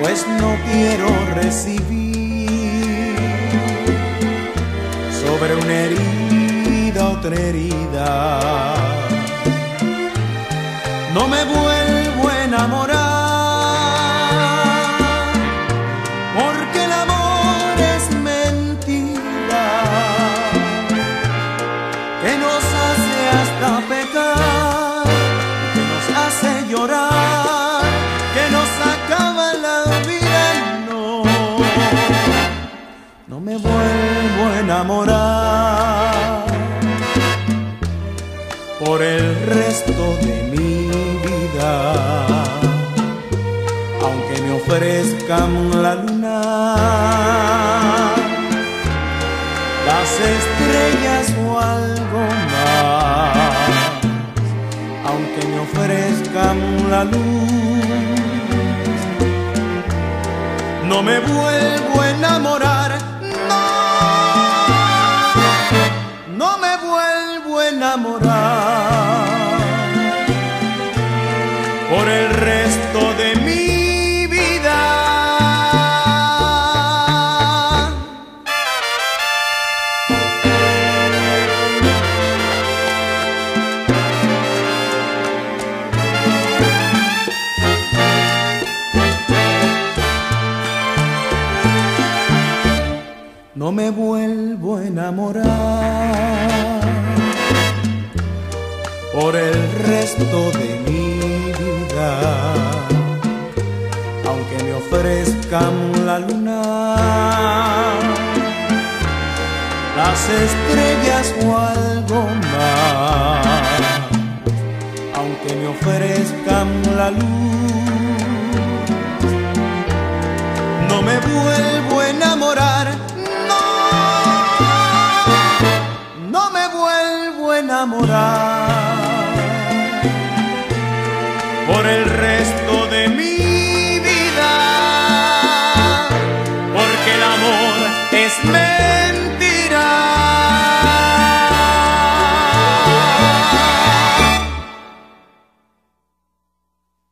pues no quiero recibir sobre una herida otra herida. No me vuelvo a enamorar, porque el amor es mentira, que nos hace hasta pecar, que nos hace llorar, que nos acaba la vida. No me vuelvo a enamorar por el resto de mi vida, aunque me ofrezcan la luna, las estrellas o algo más, aunque me ofrezcan la luz, no me vuelvo a enamorar. No me vuelvo a enamorar por el resto de mi vida. No me vuelvo a enamorar por el resto de mi vida, aunque me ofrezcan la luna, las estrellas o algo más, aunque me ofrezcan la luz, no me vuelvo a enamorar. No me vuelvo a enamorar por el resto